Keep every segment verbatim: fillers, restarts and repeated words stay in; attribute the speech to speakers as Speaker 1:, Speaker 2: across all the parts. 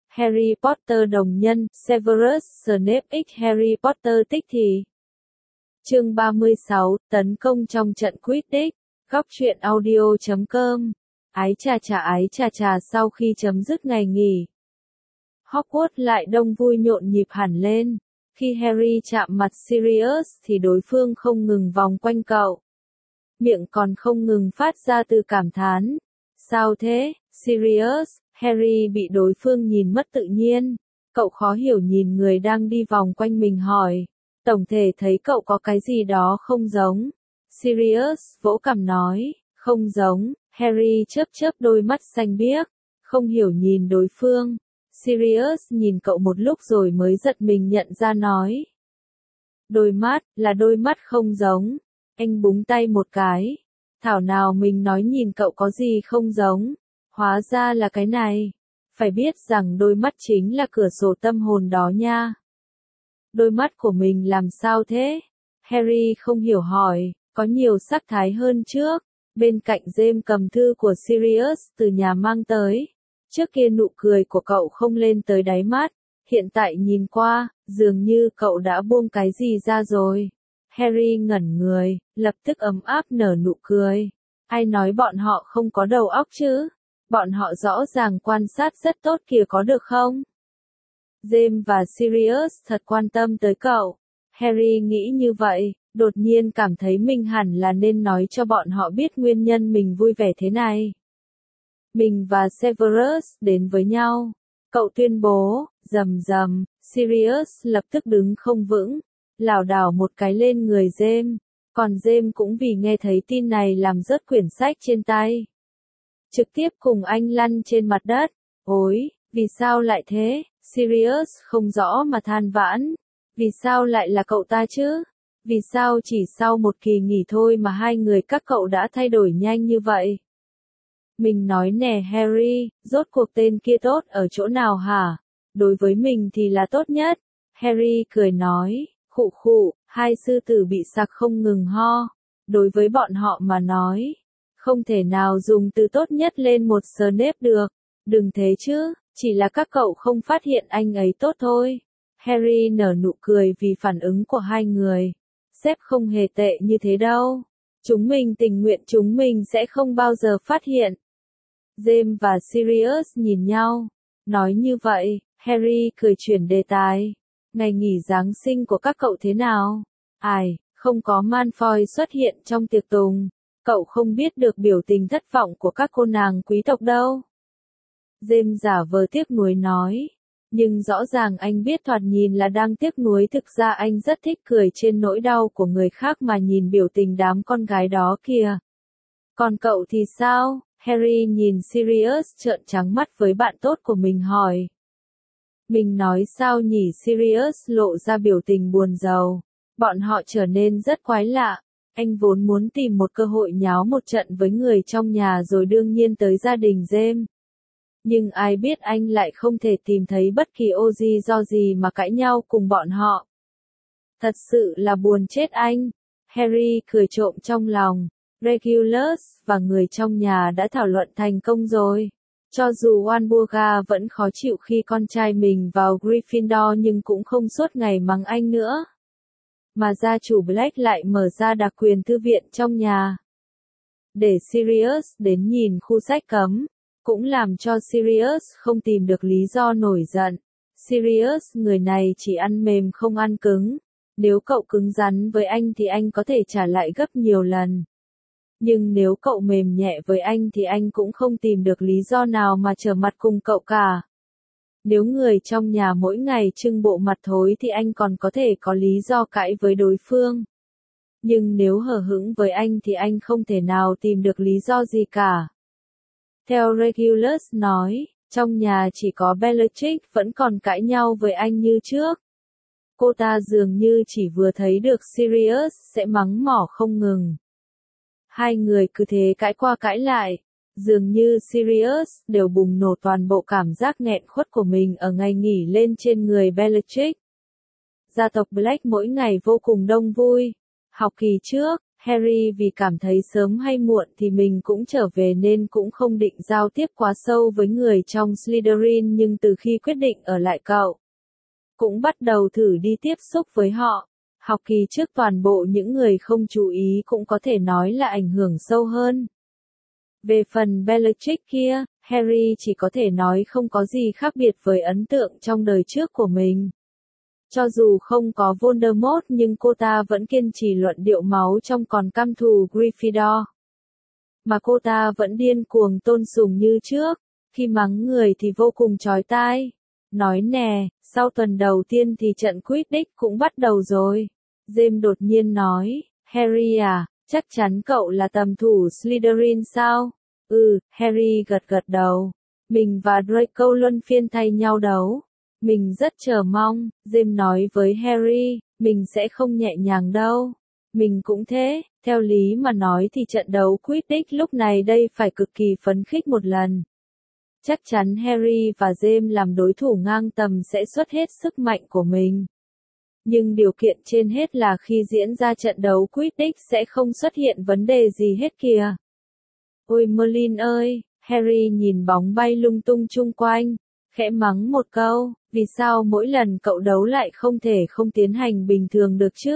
Speaker 1: Harry Potter đồng nhân, Severus Snape x Harry Potter tích thì. Chương ba mươi sáu, tấn công trong trận Quidditch, góc truyện audio chấm com. Ái chà chà ái chà chà sau khi chấm dứt ngày nghỉ, Hogwarts lại đông vui nhộn nhịp hẳn lên. Khi Harry chạm mặt Sirius thì đối phương không ngừng vòng quanh cậu. Miệng còn không ngừng phát ra từ cảm thán. Sao thế, Sirius? Harry bị đối phương nhìn mất tự nhiên. Cậu khó hiểu nhìn người đang đi vòng quanh mình hỏi. Tổng thể thấy cậu có cái gì đó không giống. Sirius vỗ cằm nói, không giống. Harry chớp chớp đôi mắt xanh biếc, không hiểu nhìn đối phương. Sirius nhìn cậu một lúc rồi mới giật mình nhận ra nói. Đôi mắt, là đôi mắt không giống. Anh búng tay một cái. Thảo nào mình nói nhìn cậu có gì không giống. Hóa ra là cái này. Phải biết rằng đôi mắt chính là cửa sổ tâm hồn đó nha. Đôi mắt của mình làm sao thế? Harry không hiểu hỏi, có nhiều sắc thái hơn trước. Bên cạnh James cầm thư của Sirius từ nhà mang tới. Trước kia nụ cười của cậu không lên tới đáy mắt. Hiện tại nhìn qua, dường như cậu đã buông cái gì ra rồi. Harry ngẩn người, lập tức ấm áp nở nụ cười. Ai nói bọn họ không có đầu óc chứ? Bọn họ rõ ràng quan sát rất tốt kìa có được không? James và Sirius thật quan tâm tới cậu. Harry nghĩ như vậy, đột nhiên cảm thấy mình hẳn là nên nói cho bọn họ biết nguyên nhân mình vui vẻ thế này. Mình và Severus đến với nhau. Cậu tuyên bố, rầm rầm, Sirius lập tức đứng không vững, lảo đảo một cái lên người James. Còn James cũng vì nghe thấy tin này làm rớt quyển sách trên tay. Trực tiếp cùng anh lăn trên mặt đất. Ôi, vì sao lại thế? Sirius không rõ mà than vãn. Vì sao lại là cậu ta chứ? Vì sao chỉ sau một kỳ nghỉ thôi mà hai người các cậu đã thay đổi nhanh như vậy? Mình nói nè Harry, rốt cuộc tên kia tốt ở chỗ nào hả? Đối với mình thì là tốt nhất. Harry cười nói, khụ khụ, hai sư tử bị sặc không ngừng ho. Đối với bọn họ mà nói, không thể nào dùng từ tốt nhất lên một Snape được. Đừng thế chứ, chỉ là các cậu không phát hiện anh ấy tốt thôi. Harry nở nụ cười vì phản ứng của hai người. Sếp không hề tệ như thế đâu. Chúng mình tình nguyện chúng mình sẽ không bao giờ phát hiện. James và Sirius nhìn nhau. Nói như vậy, Harry cười chuyển đề tài. Ngày nghỉ Giáng sinh của các cậu thế nào? Ai, không có Malfoy xuất hiện trong tiệc tùng. Cậu không biết được biểu tình thất vọng của các cô nàng quý tộc đâu. James giả vờ tiếc nuối nói. Nhưng rõ ràng anh biết thoạt nhìn là đang tiếc nuối, thực ra anh rất thích cười trên nỗi đau của người khác mà nhìn biểu tình đám con gái đó kìa. Còn cậu thì sao? Harry nhìn Sirius trợn trắng mắt với bạn tốt của mình hỏi. Mình nói sao nhỉ? Sirius lộ ra biểu tình buồn rầu. Bọn họ trở nên rất quái lạ. Anh vốn muốn tìm một cơ hội nháo một trận với người trong nhà rồi đương nhiên tới gia đình James. Nhưng ai biết anh lại không thể tìm thấy bất kỳ ô gì do gì mà cãi nhau cùng bọn họ. Thật sự là buồn chết anh. Harry cười trộm trong lòng. Regulus và người trong nhà đã thảo luận thành công rồi. Cho dù Walburga vẫn khó chịu khi con trai mình vào Gryffindor nhưng cũng không suốt ngày mắng anh nữa. Mà gia chủ Black lại mở ra đặc quyền thư viện trong nhà. Để Sirius đến nhìn khu sách cấm. Cũng làm cho Sirius không tìm được lý do nổi giận. Sirius, người này chỉ ăn mềm không ăn cứng. Nếu cậu cứng rắn với anh thì anh có thể trả lại gấp nhiều lần. Nhưng nếu cậu mềm nhẹ với anh thì anh cũng không tìm được lý do nào mà trở mặt cùng cậu cả. Nếu người trong nhà mỗi ngày trưng bộ mặt thối thì anh còn có thể có lý do cãi với đối phương. Nhưng nếu hờ hững với anh thì anh không thể nào tìm được lý do gì cả. Theo Regulus nói, trong nhà chỉ có Bellatrix vẫn còn cãi nhau với anh như trước. Cô ta dường như chỉ vừa thấy được Sirius sẽ mắng mỏ không ngừng. Hai người cứ thế cãi qua cãi lại. Dường như Sirius đều bùng nổ toàn bộ cảm giác nghẹn khuất của mình ở ngày nghỉ lên trên người Bellatrix. Gia tộc Black mỗi ngày vô cùng đông vui. Học kỳ trước, Harry vì cảm thấy sớm hay muộn thì mình cũng trở về nên cũng không định giao tiếp quá sâu với người trong Slytherin, nhưng từ khi quyết định ở lại cậu cũng bắt đầu thử đi tiếp xúc với họ. Học kỳ trước toàn bộ những người không chú ý cũng có thể nói là ảnh hưởng sâu hơn. Về phần Bellatrix kia, Harry chỉ có thể nói không có gì khác biệt với ấn tượng trong đời trước của mình. Cho dù không có Voldemort nhưng cô ta vẫn kiên trì luận điệu máu trong còn căm thù Gryffindor. Mà cô ta vẫn điên cuồng tôn sùng như trước, khi mắng người thì vô cùng chói tai. Nói nè, sau tuần đầu tiên thì trận Quidditch cũng bắt đầu rồi. James đột nhiên nói, Harry à, chắc chắn cậu là tầm thủ Slytherin sao? Ừ, Harry gật gật đầu. Mình và Draco luân phiên thay nhau đấu. Mình rất chờ mong, James nói với Harry, mình sẽ không nhẹ nhàng đâu. Mình cũng thế, theo lý mà nói thì trận đấu Quidditch lúc này đây phải cực kỳ phấn khích một lần. Chắc chắn Harry và James làm đối thủ ngang tầm sẽ xuất hết sức mạnh của mình. Nhưng điều kiện trên hết là khi diễn ra trận đấu Quidditch sẽ không xuất hiện vấn đề gì hết kìa. Ôi Merlin ơi, Harry nhìn bóng bay lung tung chung quanh, khẽ mắng một câu, vì sao mỗi lần cậu đấu lại không thể không tiến hành bình thường được chứ?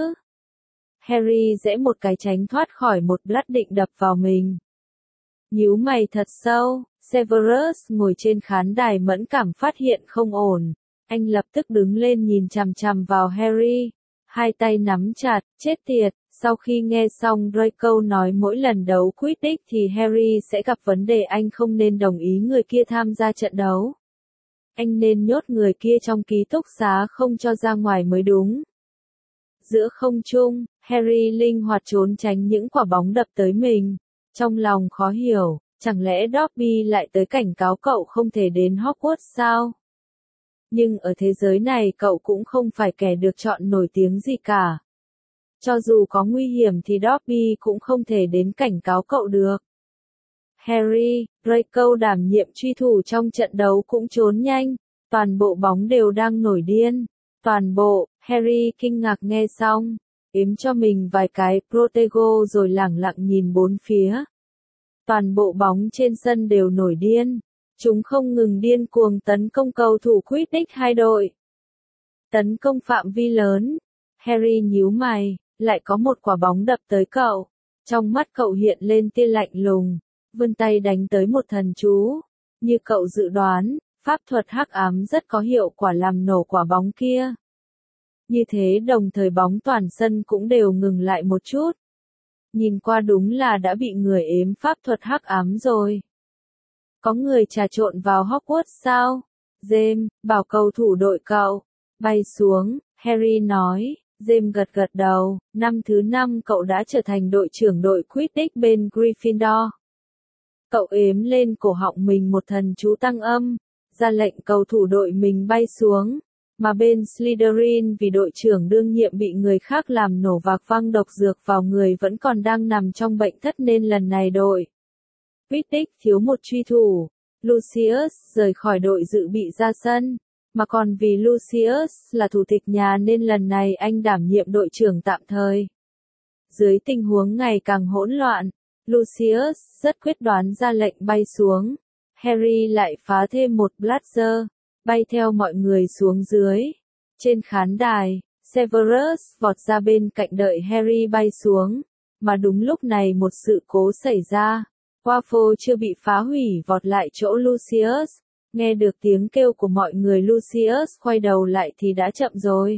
Speaker 1: Harry giãy một cái tránh thoát khỏi một blast định đập vào mình. Nhíu mày thật sâu, Severus ngồi trên khán đài mẫn cảm phát hiện không ổn. Anh lập tức đứng lên nhìn chằm chằm vào Harry, hai tay nắm chặt, chết tiệt. Sau khi nghe xong Draco nói mỗi lần đấu Quidditch thì Harry sẽ gặp vấn đề, anh không nên đồng ý người kia tham gia trận đấu. Anh nên nhốt người kia trong ký túc xá không cho ra ngoài mới đúng. Giữa không trung, Harry linh hoạt trốn tránh những quả bóng đập tới mình. Trong lòng khó hiểu, chẳng lẽ Dobby lại tới cảnh cáo cậu không thể đến Hogwarts sao? Nhưng ở thế giới này cậu cũng không phải kẻ được chọn nổi tiếng gì cả. Cho dù có nguy hiểm thì Dobby cũng không thể đến cảnh cáo cậu được. Harry, Draco đảm nhiệm truy thủ trong trận đấu cũng trốn nhanh, toàn bộ bóng đều đang nổi điên. Toàn bộ, Harry kinh ngạc nghe xong, ếm cho mình vài cái Protego rồi lẳng lặng nhìn bốn phía. Toàn bộ bóng trên sân đều nổi điên, chúng không ngừng điên cuồng tấn công cầu thủ Quidditch hai đội. Tấn công phạm vi lớn, Harry nhíu mày, lại có một quả bóng đập tới cậu. Trong mắt cậu hiện lên tia lạnh lùng, vươn tay đánh tới một thần chú. Như cậu dự đoán, pháp thuật hắc ám rất có hiệu quả làm nổ quả bóng kia. Như thế đồng thời bóng toàn sân cũng đều ngừng lại một chút. Nhìn qua đúng là đã bị người ếm pháp thuật hắc ám rồi. Có người trà trộn vào Hogwarts sao? James, bảo cầu thủ đội cậu bay xuống, Harry nói. James gật gật đầu, năm thứ năm cậu đã trở thành đội trưởng đội Quidditch bên Gryffindor. Cậu ếm lên cổ họng mình một thần chú tăng âm, ra lệnh cầu thủ đội mình bay xuống, mà bên Slytherin vì đội trưởng đương nhiệm bị người khác làm nổ vạc văng độc dược vào người vẫn còn đang nằm trong bệnh thất nên lần này đội Quidditch thiếu một truy thủ. Lucius rời khỏi đội dự bị ra sân. Mà còn vì Lucius là thủ tịch nhà nên lần này anh đảm nhiệm đội trưởng tạm thời. Dưới tình huống ngày càng hỗn loạn, Lucius rất quyết đoán ra lệnh bay xuống. Harry lại phá thêm một blaster, bay theo mọi người xuống dưới. Trên khán đài, Severus vọt ra bên cạnh đợi Harry bay xuống. Mà đúng lúc này một sự cố xảy ra. Waffle chưa bị phá hủy vọt lại chỗ Lucius. Nghe được tiếng kêu của mọi người Lucius quay đầu lại thì đã chậm rồi.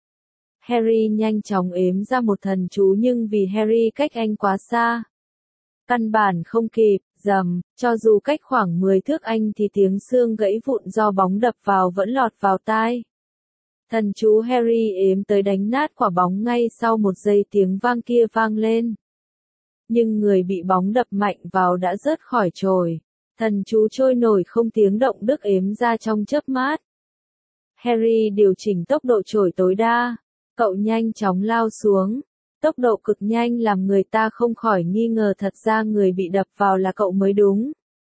Speaker 1: Harry nhanh chóng ếm ra một thần chú nhưng vì Harry cách anh quá xa. Căn bản không kịp, dầm, cho dù cách khoảng mười thước anh thì tiếng xương gãy vụn do bóng đập vào vẫn lọt vào tai. Thần chú Harry ếm tới đánh nát quả bóng ngay sau một giây tiếng vang kia vang lên. Nhưng người bị bóng đập mạnh vào đã rớt khỏi chổi. Thần chú trôi nổi không tiếng động đứt ếm ra trong chớp mắt. Harry điều chỉnh tốc độ chổi tối đa. Cậu nhanh chóng lao xuống. Tốc độ cực nhanh làm người ta không khỏi nghi ngờ thật ra người bị đập vào là cậu mới đúng.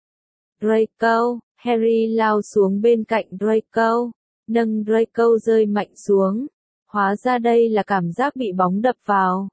Speaker 1: Draco, Harry lao xuống bên cạnh Draco. Nâng Draco rơi mạnh xuống. Hóa ra đây là cảm giác bị bóng đập vào.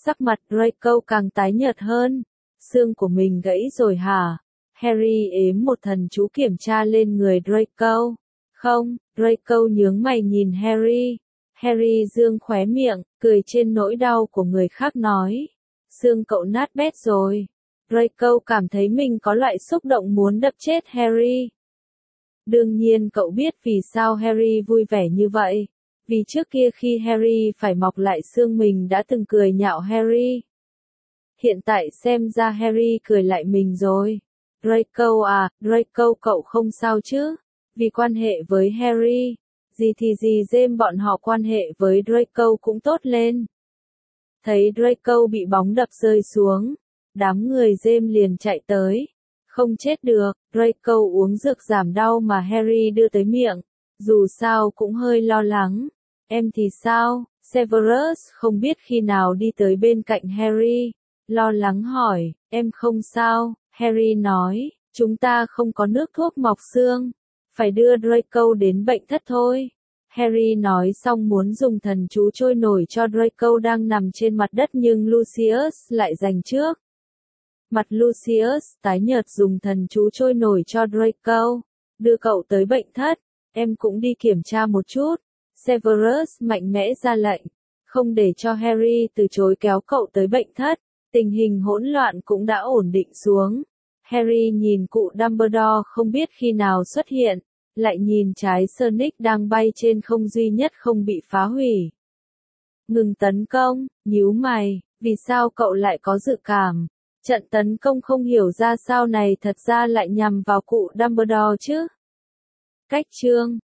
Speaker 1: Sắc mặt Draco càng tái nhợt hơn. Xương của mình gãy rồi hả? Harry ếm một thần chú kiểm tra lên người Draco. Không, Draco nhướng mày nhìn Harry. Harry dương khóe miệng, cười trên nỗi đau của người khác nói. Xương cậu nát bét rồi. Draco cảm thấy mình có loại xúc động muốn đập chết Harry. Đương nhiên cậu biết vì sao Harry vui vẻ như vậy. Vì trước kia khi Harry phải mọc lại xương mình đã từng cười nhạo Harry. Hiện tại xem ra Harry cười lại mình rồi. Draco à, Draco cậu không sao chứ? Vì quan hệ với Harry, gì thì gì James bọn họ quan hệ với Draco cũng tốt lên. Thấy Draco bị bóng đập rơi xuống, đám người James liền chạy tới. Không chết được, Draco uống dược giảm đau mà Harry đưa tới miệng. Dù sao cũng hơi lo lắng. Em thì sao? Severus không biết khi nào đi tới bên cạnh Harry. Lo lắng hỏi, em không sao, Harry nói, chúng ta không có nước thuốc mọc xương. Phải đưa Draco đến bệnh thất thôi. Harry nói xong muốn dùng thần chú trôi nổi cho Draco đang nằm trên mặt đất nhưng Lucius lại giành trước. Mặt Lucius tái nhợt dùng thần chú trôi nổi cho Draco. Đưa cậu tới bệnh thất, em cũng đi kiểm tra một chút. Severus mạnh mẽ ra lệnh, không để cho Harry từ chối kéo cậu tới bệnh thất. Tình hình hỗn loạn cũng đã ổn định xuống. Harry nhìn cụ Dumbledore không biết khi nào xuất hiện, lại nhìn trái Sonic đang bay trên không duy nhất không bị phá hủy. Ngừng tấn công, nhíu mày, vì sao cậu lại có dự cảm? Trận tấn công không hiểu ra sao này thật ra lại nhằm vào cụ Dumbledore chứ? Cách chương